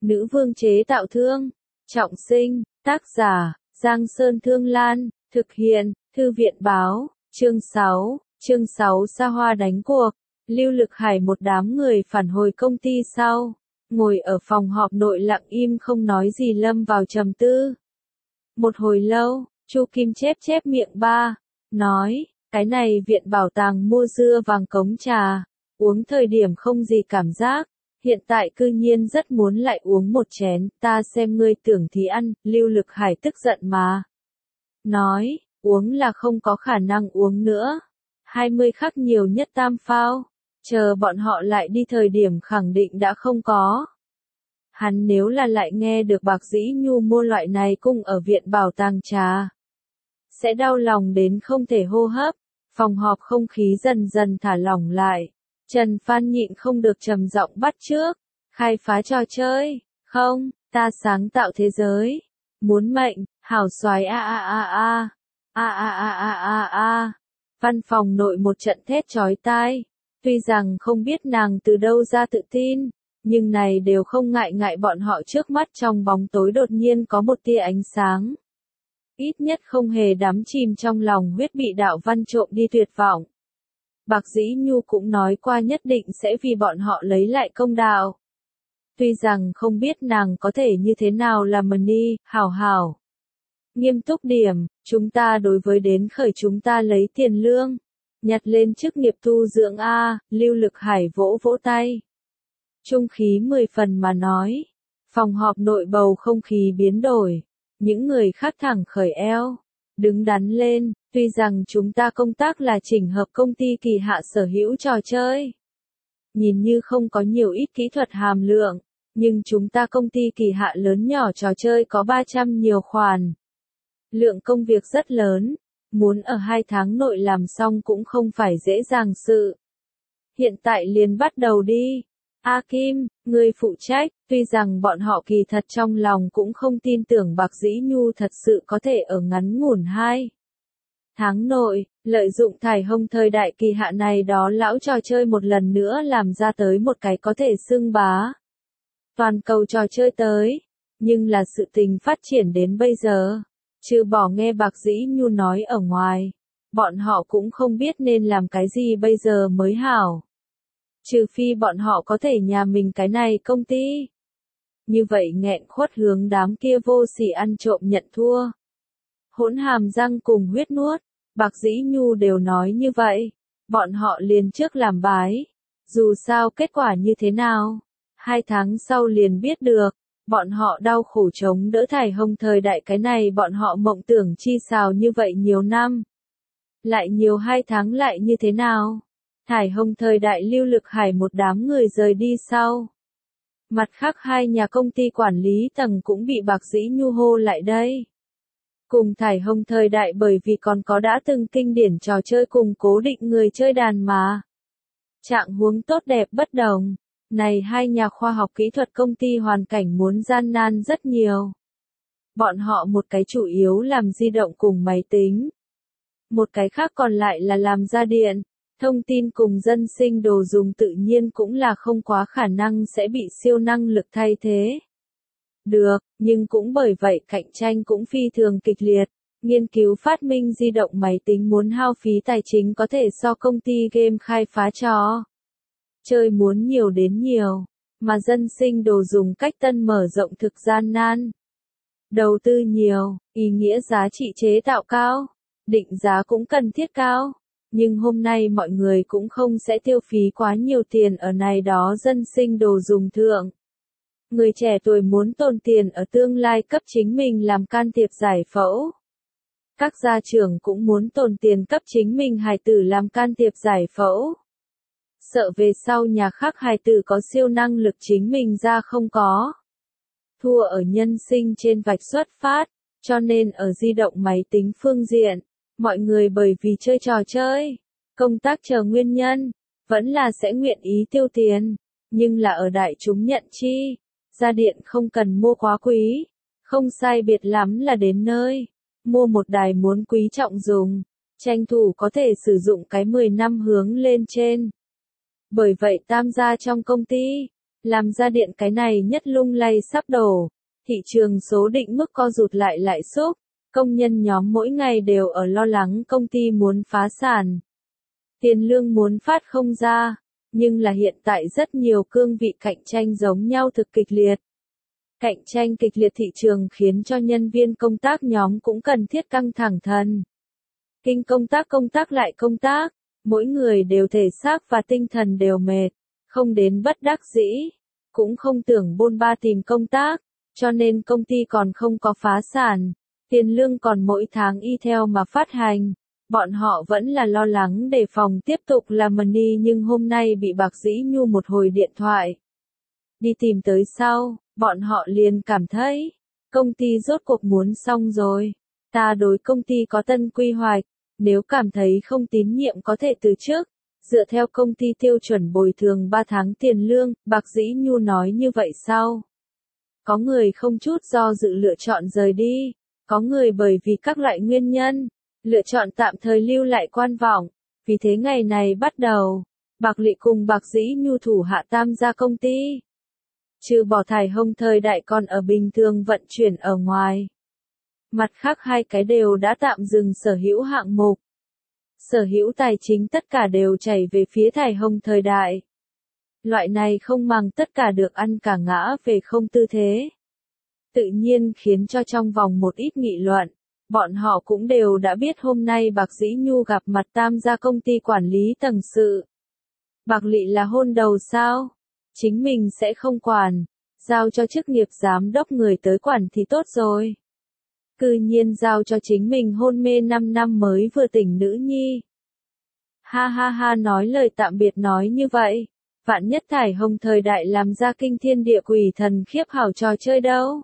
Nữ vương chế tạo thương. Trọng sinh, tác giả, Giang Sơn Thương Lan, thực hiện, Thư viện báo, chương 6 Sa Hoa đánh cuộc. Lưu Lực Hải một đám người phản hồi công ty sau, ngồi ở phòng họp nội lặng im không nói gì lâm vào trầm tư. Một hồi lâu, Chu Kim chép miệng nói, cái này viện bảo tàng mua dưa vàng cống trà, uống thời điểm không gì cảm giác, hiện tại cư nhiên rất muốn lại uống một chén, ta xem ngươi tưởng thì ăn, Lưu Lực Hải tức giận mà. Nói, uống là không có khả năng uống nữa, 20 khắc nhiều nhất tam phao, chờ bọn họ lại đi thời điểm khẳng định đã không có. Hắn nếu là lại nghe được Bạc Dĩ Nhu mua loại này cung ở viện bảo tàng trà, sẽ đau lòng đến không thể hô hấp. Phòng họp không khí dần dần thả lỏng lại. Trần Phan nhịn không được trầm giọng bắt trước. Khai phá trò chơi. Không, ta sáng tạo thế giới. Muốn mệnh, hảo soái Văn phòng nội một trận thét chói tai. Tuy rằng không biết nàng từ đâu ra tự tin, nhưng này đều không ngại bọn họ trước mắt trong bóng tối đột nhiên có một tia ánh sáng. Ít nhất không hề đắm chìm trong lòng huyết bị đạo văn trộm đi tuyệt vọng. Bạc Dĩ Nhu cũng nói qua nhất định sẽ vì bọn họ lấy lại công đạo. Tuy rằng không biết nàng có thể như thế nào là Mani, hảo. Nghiêm túc điểm, chúng ta đối với đến khởi chúng ta lấy tiền lương. Nhặt lên chức nghiệp tu dưỡng A, Lưu Lực Hải vỗ tay. Trung khí 10 phần mà nói. Phòng họp nội bầu không khí biến đổi. Những người khác thẳng khởi eo, đứng đắn lên, tuy rằng chúng ta công tác là chỉnh hợp công ty kỳ hạ sở hữu trò chơi. Nhìn như không có nhiều ít kỹ thuật hàm lượng, nhưng chúng ta công ty kỳ hạ lớn nhỏ trò chơi có 300 nhiều khoản. Lượng công việc rất lớn, muốn ở 2 tháng nội làm xong cũng không phải dễ dàng sự. Hiện tại liền bắt đầu đi. A Kim, người phụ trách, tuy rằng bọn họ kỳ thật trong lòng cũng không tin tưởng Bạc Dĩ Nhu thật sự có thể ở ngắn ngủn 2 tháng nội, lợi dụng thải hồng thời đại kỳ hạ này đó lão trò chơi một lần nữa làm ra tới một cái có thể xưng bá toàn cầu trò chơi tới, nhưng là sự tình phát triển đến bây giờ, trừ bỏ nghe Bạc Dĩ Nhu nói ở ngoài, bọn họ cũng không biết nên làm cái gì bây giờ mới hảo. Trừ phi bọn họ có thể nhà mình cái này công ty. Như vậy nghẹn khuất hướng đám kia vô sỉ ăn trộm nhận thua. Hỗn hàm răng cùng huyết nuốt, Bạc Dĩ Nhu đều nói như vậy. Bọn họ liền trước làm bái. Dù sao kết quả như thế nào, 2 tháng sau liền biết được. Bọn họ đau khổ chống đỡ thải hồng thời đại cái này bọn họ mộng tưởng chi xào như vậy nhiều năm. Lại nhiều 2 tháng lại như thế nào? Thải hồng thời đại Lưu Lực Hải một đám người rời đi sau. Mặt khác 2 nhà công ty quản lý tầng cũng bị Bạc Dĩ Nhu hô lại đây. Cùng thải hồng thời đại bởi vì còn có đã từng kinh điển trò chơi cùng cố định người chơi đàn mà. Trạng huống tốt đẹp bất đồng. Này 2 nhà khoa học kỹ thuật công ty hoàn cảnh muốn gian nan rất nhiều. Bọn họ một cái chủ yếu làm di động cùng máy tính. Một cái khác còn lại là làm gia điện. Thông tin cùng dân sinh đồ dùng tự nhiên cũng là không quá khả năng sẽ bị siêu năng lực thay thế. Được, nhưng cũng bởi vậy cạnh tranh cũng phi thường kịch liệt. Nghiên cứu phát minh di động máy tính muốn hao phí tài chính có thể so công ty game khai phá trò chơi muốn nhiều đến nhiều, mà dân sinh đồ dùng cách tân mở rộng thực gian nan. Đầu tư nhiều, ý nghĩa giá trị chế tạo cao, định giá cũng cần thiết cao. Nhưng hôm nay mọi người cũng không sẽ tiêu phí quá nhiều tiền ở này đó dân sinh đồ dùng thượng. Người trẻ tuổi muốn tồn tiền ở tương lai cấp chính mình làm can thiệp giải phẫu. Các gia trưởng cũng muốn tồn tiền cấp chính mình hài tử làm can thiệp giải phẫu. Sợ về sau nhà khác hài tử có siêu năng lực chính mình ra không có. Thua ở nhân sinh trên vạch xuất phát, cho nên ở di động máy tính phương diện. Mọi người bởi vì chơi trò chơi, công tác chờ nguyên nhân, vẫn là sẽ nguyện ý tiêu tiền, nhưng là ở đại chúng nhận chi, gia điện không cần mua quá quý, không sai biệt lắm là đến nơi, mua một đài muốn quý trọng dùng, tranh thủ có thể sử dụng cái 10 năm hướng lên trên. Bởi vậy tam gia trong công ty, Làm ra điện cái này nhất lung lay sắp đổ. Thị trường số định mức co rụt lại lãi suất. Công nhân nhóm mỗi ngày đều ở lo lắng công ty muốn phá sản. Tiền lương muốn phát không ra. Nhưng là hiện tại rất nhiều cương vị cạnh tranh giống nhau thực kịch liệt. Cạnh tranh kịch liệt thị trường khiến cho nhân viên công tác nhóm cũng cần thiết căng thẳng thân. Kinh công tác lại công tác, mỗi người đều thể xác và tinh thần đều mệt, không đến bất đắc dĩ, cũng không tưởng bôn ba tìm công tác, cho nên công ty còn không có phá sản, tiền lương còn mỗi tháng y theo mà phát hành. Bọn họ vẫn là lo lắng đề phòng tiếp tục làm money nhưng hôm nay bị Bạc Dĩ Nhu một hồi điện thoại. Đi tìm tới sau, bọn họ liền cảm thấy, công ty rốt cuộc muốn xong rồi. Ta đối công ty có tân quy hoạch, nếu cảm thấy không tín nhiệm có thể từ chức. Dựa theo công ty tiêu chuẩn bồi thường 3 tháng tiền lương, Bạc Dĩ Nhu nói như vậy sau. Có người không chút do dự lựa chọn rời đi, có người bởi vì các loại nguyên nhân, lựa chọn tạm thời lưu lại quan vọng. Vì thế ngày này bắt đầu, Bạc Lị cùng Bạc Dĩ Nhu thủ hạ tam gia công ty. Trừ bỏ Thải Hồng thời đại còn ở bình thường vận chuyển ở ngoài. Mặt khác hai cái đều đã tạm dừng sở hữu hạng mục. Sở hữu tài chính tất cả đều chảy về phía Thải Hồng thời đại. Loại này không màng tất cả được ăn cả ngã về không tư thế. Tự nhiên khiến cho trong vòng một ít nghị luận, bọn họ cũng đều đã biết hôm nay Bạc Dĩ Nhu gặp mặt tam gia công ty quản lý tầng sự. Bạc Lị là hôn đầu sao? Chính mình sẽ không quản, giao cho chức nghiệp giám đốc người tới quản thì tốt rồi. Cư nhiên giao cho chính mình hôn mê 5 năm mới vừa tỉnh nữ nhi. Ha ha ha nói lời tạm biệt nói như vậy. Vạn nhất Thải Hồng thời đại làm ra kinh thiên địa quỷ thần khiếp hảo trò chơi đâu.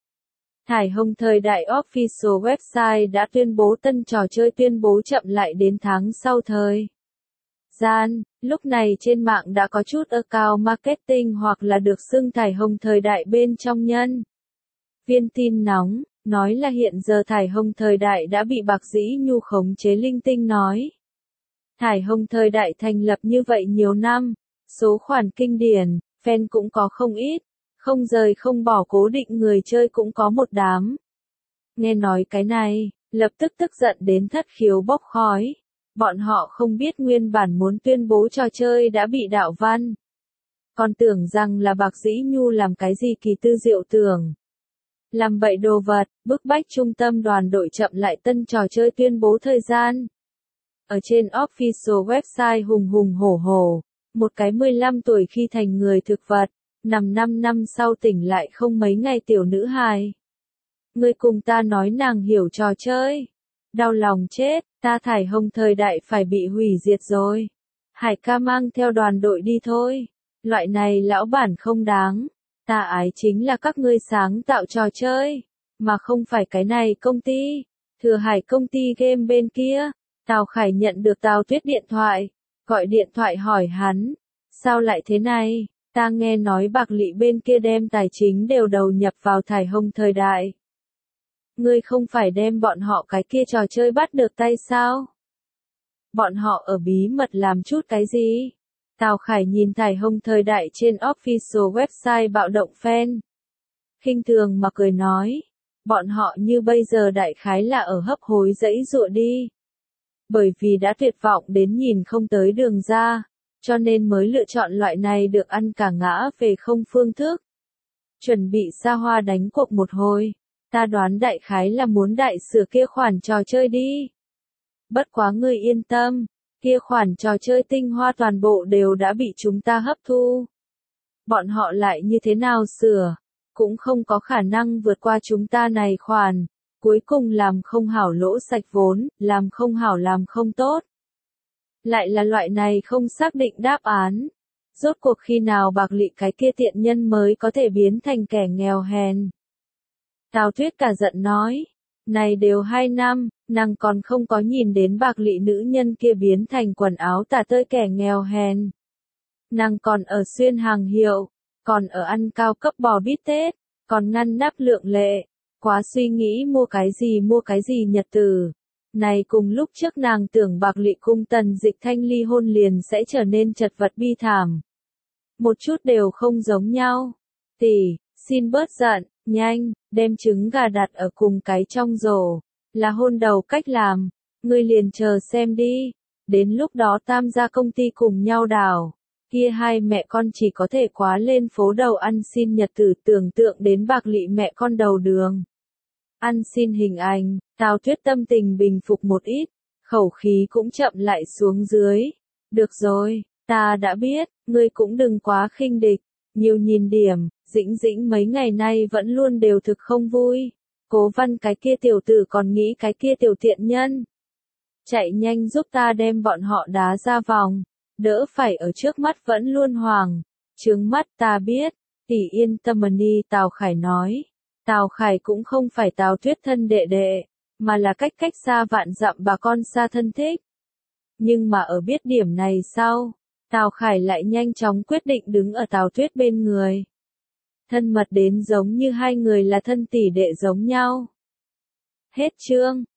Thải Hồng thời đại official website đã tuyên bố tân trò chơi tuyên bố chậm lại đến tháng sau thời gian. Lúc này trên mạng đã có chút account marketing hoặc là được xưng Thải Hồng thời đại bên trong nhân. Viên tin nóng, nói là hiện giờ Thải Hồng thời đại đã bị Bạc Dĩ Nhu khống chế linh tinh nói. Thải Hồng thời đại thành lập như vậy nhiều năm, số khoản kinh điển, fan cũng có không ít, không rời không bỏ cố định người chơi cũng có một đám. Nghe nói cái này, lập tức tức giận đến thất khiếu bốc khói. Bọn họ không biết nguyên bản muốn tuyên bố trò chơi đã bị đạo văn. Còn tưởng rằng là Bạc Dĩ Nhu làm cái gì kỳ tư diệu tưởng. Làm bậy đồ vật, bức bách trung tâm đoàn đội chậm lại tân trò chơi tuyên bố thời gian. Ở trên official website hùng hùng hổ hổ, một cái 15 tuổi khi thành người thực vật, nằm 5 năm sau tỉnh lại không mấy ngày tiểu nữ hài. Người cùng ta nói nàng hiểu trò chơi. Đau lòng chết, ta Thải Hồng thời đại phải bị hủy diệt rồi. Hải ca mang theo đoàn đội đi thôi. Loại này lão bản không đáng. Ta ái chính là các ngươi sáng tạo trò chơi, mà không phải cái này công ty. Thừa Hải công ty game bên kia, Tào Khải nhận được Tào Tuyết điện thoại, gọi điện thoại hỏi hắn, sao lại thế này, ta nghe nói Bạc Lị bên kia đem tài chính đều đầu nhập vào Thải Hồng thời đại. Ngươi không phải đem bọn họ cái kia trò chơi bắt được tay sao? Bọn họ ở bí mật làm chút cái gì? Tào Khải nhìn Thải Hồng thời đại trên official website bạo động fan. Khinh thường mà cười nói, bọn họ như bây giờ đại khái là ở hấp hối dãy dụa đi. Bởi vì đã tuyệt vọng đến nhìn không tới đường ra, cho nên mới lựa chọn loại này được ăn cả ngã về không phương thức. Chuẩn bị xa hoa đánh cuộc một hồi, ta đoán đại khái là muốn đại sửa kia khoản trò chơi đi. Bất quá ngươi yên tâm. Kia khoản trò chơi tinh hoa toàn bộ đều đã bị chúng ta hấp thu. Bọn họ lại như thế nào sửa, cũng không có khả năng vượt qua chúng ta này khoản. Cuối cùng làm không hảo lỗ sạch vốn, làm không hảo làm không tốt. Lại là loại này không xác định đáp án. Rốt cuộc khi nào Bạc Lị cái kia tiện nhân mới có thể biến thành kẻ nghèo hèn. Tào Tuyết cả giận nói. Này đều 2 năm, nàng còn không có nhìn đến Bạc Lị nữ nhân kia biến thành quần áo tả tơi kẻ nghèo hèn. Nàng còn ở xuyên hàng hiệu, còn ở ăn cao cấp bò bít tết, còn ngăn nắp lượng lệ, quá suy nghĩ mua cái gì nhật tử. Này cùng lúc trước nàng tưởng Bạc Lị cung Tần Dịch Thanh ly hôn liền sẽ trở nên chật vật bi thảm. một chút đều không giống nhau. Tỷ, xin bớt giận, nhanh, đem trứng gà đặt ở cùng cái trong rổ, là hôn đầu cách làm, ngươi liền chờ xem đi, đến lúc đó tam gia công ty cùng nhau đào. Kia hai mẹ con chỉ có thể quá lên phố đầu ăn xin nhật tử, tưởng tượng đến bạc lị mẹ con đầu đường. Ăn xin hình ảnh, Tào Tuyết tâm tình bình phục một ít, khẩu khí cũng chậm lại xuống dưới. Được rồi, ta đã biết, ngươi cũng đừng quá khinh địch, nhiều nhìn điểm, Dĩnh Dĩnh mấy ngày nay vẫn luôn đều thực không vui. Cố Văn cái kia tiểu tử còn nghĩ cái kia tiểu tiện nhân. Chạy nhanh giúp ta đem bọn họ đá ra vòng, đỡ phải ở trước mắt vẫn luôn hoàng. Trướng mắt ta biết, tỷ yên tâm đi, Tào Khải nói. Tào Khải cũng không phải Tào Tuyết thân đệ đệ, mà là cách xa vạn dặm bà con xa thân thích. Nhưng mà ở biết điểm này sau, Tào Khải lại nhanh chóng quyết định đứng ở Tào Tuyết bên người. Thân mật đến giống như hai người là thân tỷ đệ giống nhau. Hết chương.